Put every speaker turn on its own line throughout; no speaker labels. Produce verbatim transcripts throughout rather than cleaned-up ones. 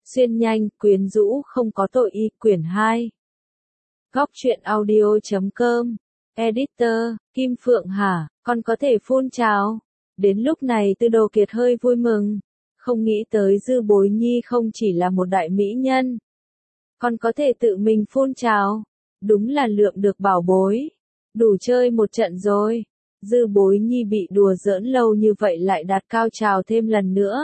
Xuyên nhanh, quyến rũ không có tội y, quyển hai. Góc truyện audio chấm com. Editor, Kim Phượng hả, con có thể phun trào. Đến lúc này Tư Đồ Kiệt hơi vui mừng. Không nghĩ tới Dư Bối Nhi không chỉ là một đại mỹ nhân. Con có thể tự mình phun trào. Đúng là lượm được bảo bối. Đủ chơi một trận rồi. Dư Bối Nhi bị đùa giỡn lâu như vậy lại đạt cao trào thêm lần nữa.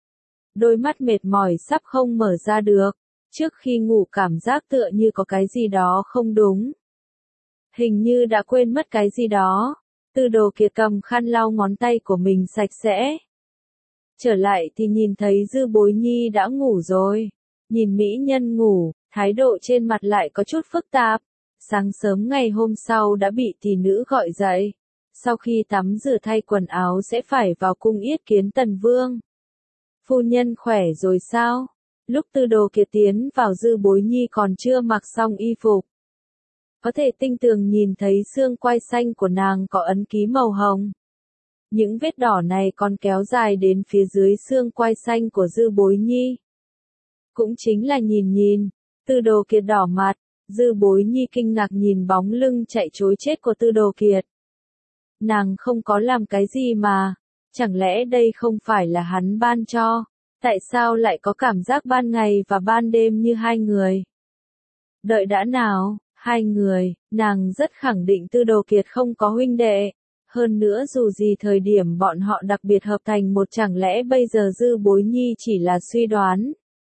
Đôi mắt mệt mỏi sắp không mở ra được. Trước khi ngủ cảm giác tựa như có cái gì đó không đúng. Hình như đã quên mất cái gì đó. Tư Đồ Kiệt cầm khăn lau ngón tay của mình sạch sẽ. Trở lại thì nhìn thấy Dư Bối Nhi đã ngủ rồi. Nhìn mỹ nhân ngủ, thái độ trên mặt lại có chút phức tạp. Sáng sớm ngày hôm sau đã bị tỷ nữ gọi dậy. Sau khi tắm rửa thay quần áo sẽ phải vào cung yết kiến Tần Vương. Phu nhân khỏe rồi sao? Lúc Tư Đồ Kiệt tiến vào Dư Bối Nhi còn chưa mặc xong y phục. Có thể tinh tường nhìn thấy xương quai xanh của nàng có ấn ký màu hồng. Những vết đỏ này còn kéo dài đến phía dưới xương quai xanh của Dư Bối Nhi. Cũng chính là nhìn nhìn, Tư Đồ Kiệt đỏ mặt, Dư Bối Nhi kinh ngạc nhìn bóng lưng chạy trối chết của Tư Đồ Kiệt. Nàng không có làm cái gì mà, chẳng lẽ đây không phải là hắn ban cho, tại sao lại có cảm giác ban ngày và ban đêm như hai người? Đợi đã nào, hai người, nàng rất khẳng định Tư Đồ Kiệt không có huynh đệ. Hơn nữa dù gì thời điểm bọn họ đặc biệt hợp thành một, chẳng lẽ bây giờ Dư Bối Nhi chỉ là suy đoán.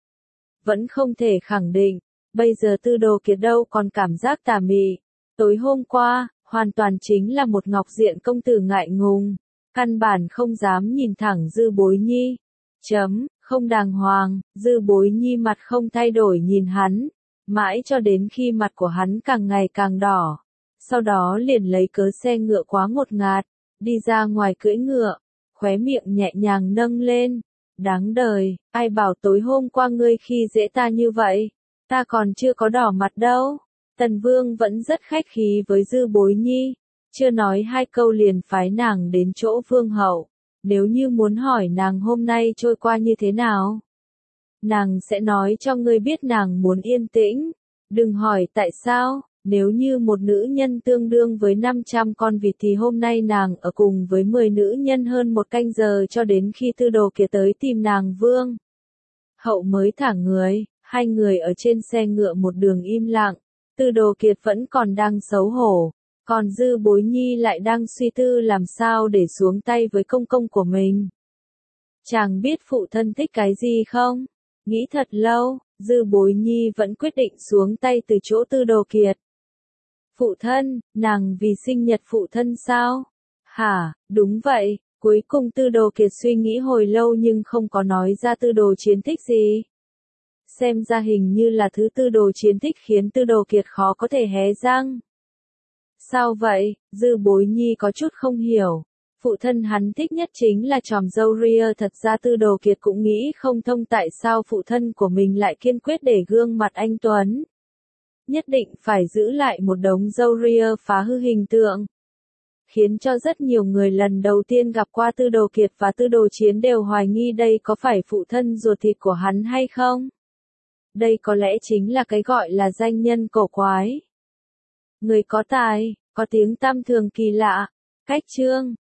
Vẫn không thể khẳng định, bây giờ Tư Đồ Kiệt đâu còn cảm giác tà mị. Tối hôm qua, hoàn toàn chính là một ngọc diện công tử ngại ngùng, căn bản không dám nhìn thẳng Dư Bối Nhi. Chấm, không đàng hoàng, Dư Bối Nhi mặt không thay đổi nhìn hắn, mãi cho đến khi mặt của hắn càng ngày càng đỏ. Sau đó liền lấy cớ xe ngựa quá ngột ngạt, đi ra ngoài cưỡi ngựa, khóe miệng nhẹ nhàng nâng lên. Đáng đời, ai bảo tối hôm qua ngươi khi dễ ta như vậy, ta còn chưa có đỏ mặt đâu. Tần Vương vẫn rất khách khí với Dư Bối Nhi, chưa nói hai câu liền phái nàng đến chỗ Vương hậu. Nếu như muốn hỏi nàng hôm nay trôi qua như thế nào, nàng sẽ nói cho ngươi biết nàng muốn yên tĩnh. Đừng hỏi tại sao, nếu như một nữ nhân tương đương với năm trăm con vịt thì hôm nay nàng ở cùng với mười nữ nhân hơn một canh giờ cho đến khi Tư Đồ Kiệt tới tìm nàng Vương hậu mới thả người. Hai người ở trên xe ngựa một đường im lặng. Tư Đồ Kiệt vẫn còn đang xấu hổ, còn Dư Bối Nhi lại đang suy tư làm sao để xuống tay với công công của mình. Chàng biết phụ thân thích cái gì không? Nghĩ thật lâu, Dư Bối Nhi vẫn quyết định xuống tay từ chỗ Tư Đồ Kiệt. Phụ thân, nàng vì sinh nhật phụ thân sao? Hả, đúng vậy. Cuối cùng Tư Đồ Kiệt suy nghĩ hồi lâu nhưng không có nói ra Tư Đồ Chiến thích gì. Xem ra hình như là thứ Tư Đồ Chiến thích khiến Tư Đồ Kiệt khó có thể hé răng. Sao vậy? Dư Bối Nhi có chút không hiểu. Phụ thân hắn thích nhất chính là chòm râu ria. Thật ra Tư Đồ Kiệt cũng nghĩ không thông tại sao phụ thân của mình lại kiên quyết để gương mặt anh tuấn. Nhất định phải giữ lại một đống râu ria phá hư hình tượng. Khiến cho rất nhiều người lần đầu tiên gặp qua Tư Đồ Kiệt và Tư Đồ Chiến đều hoài nghi đây có phải phụ thân ruột thịt của hắn hay không. Đây có lẽ chính là cái gọi là danh nhân cổ quái. Người có tài, có tiếng tăm thường kỳ lạ. Cách chương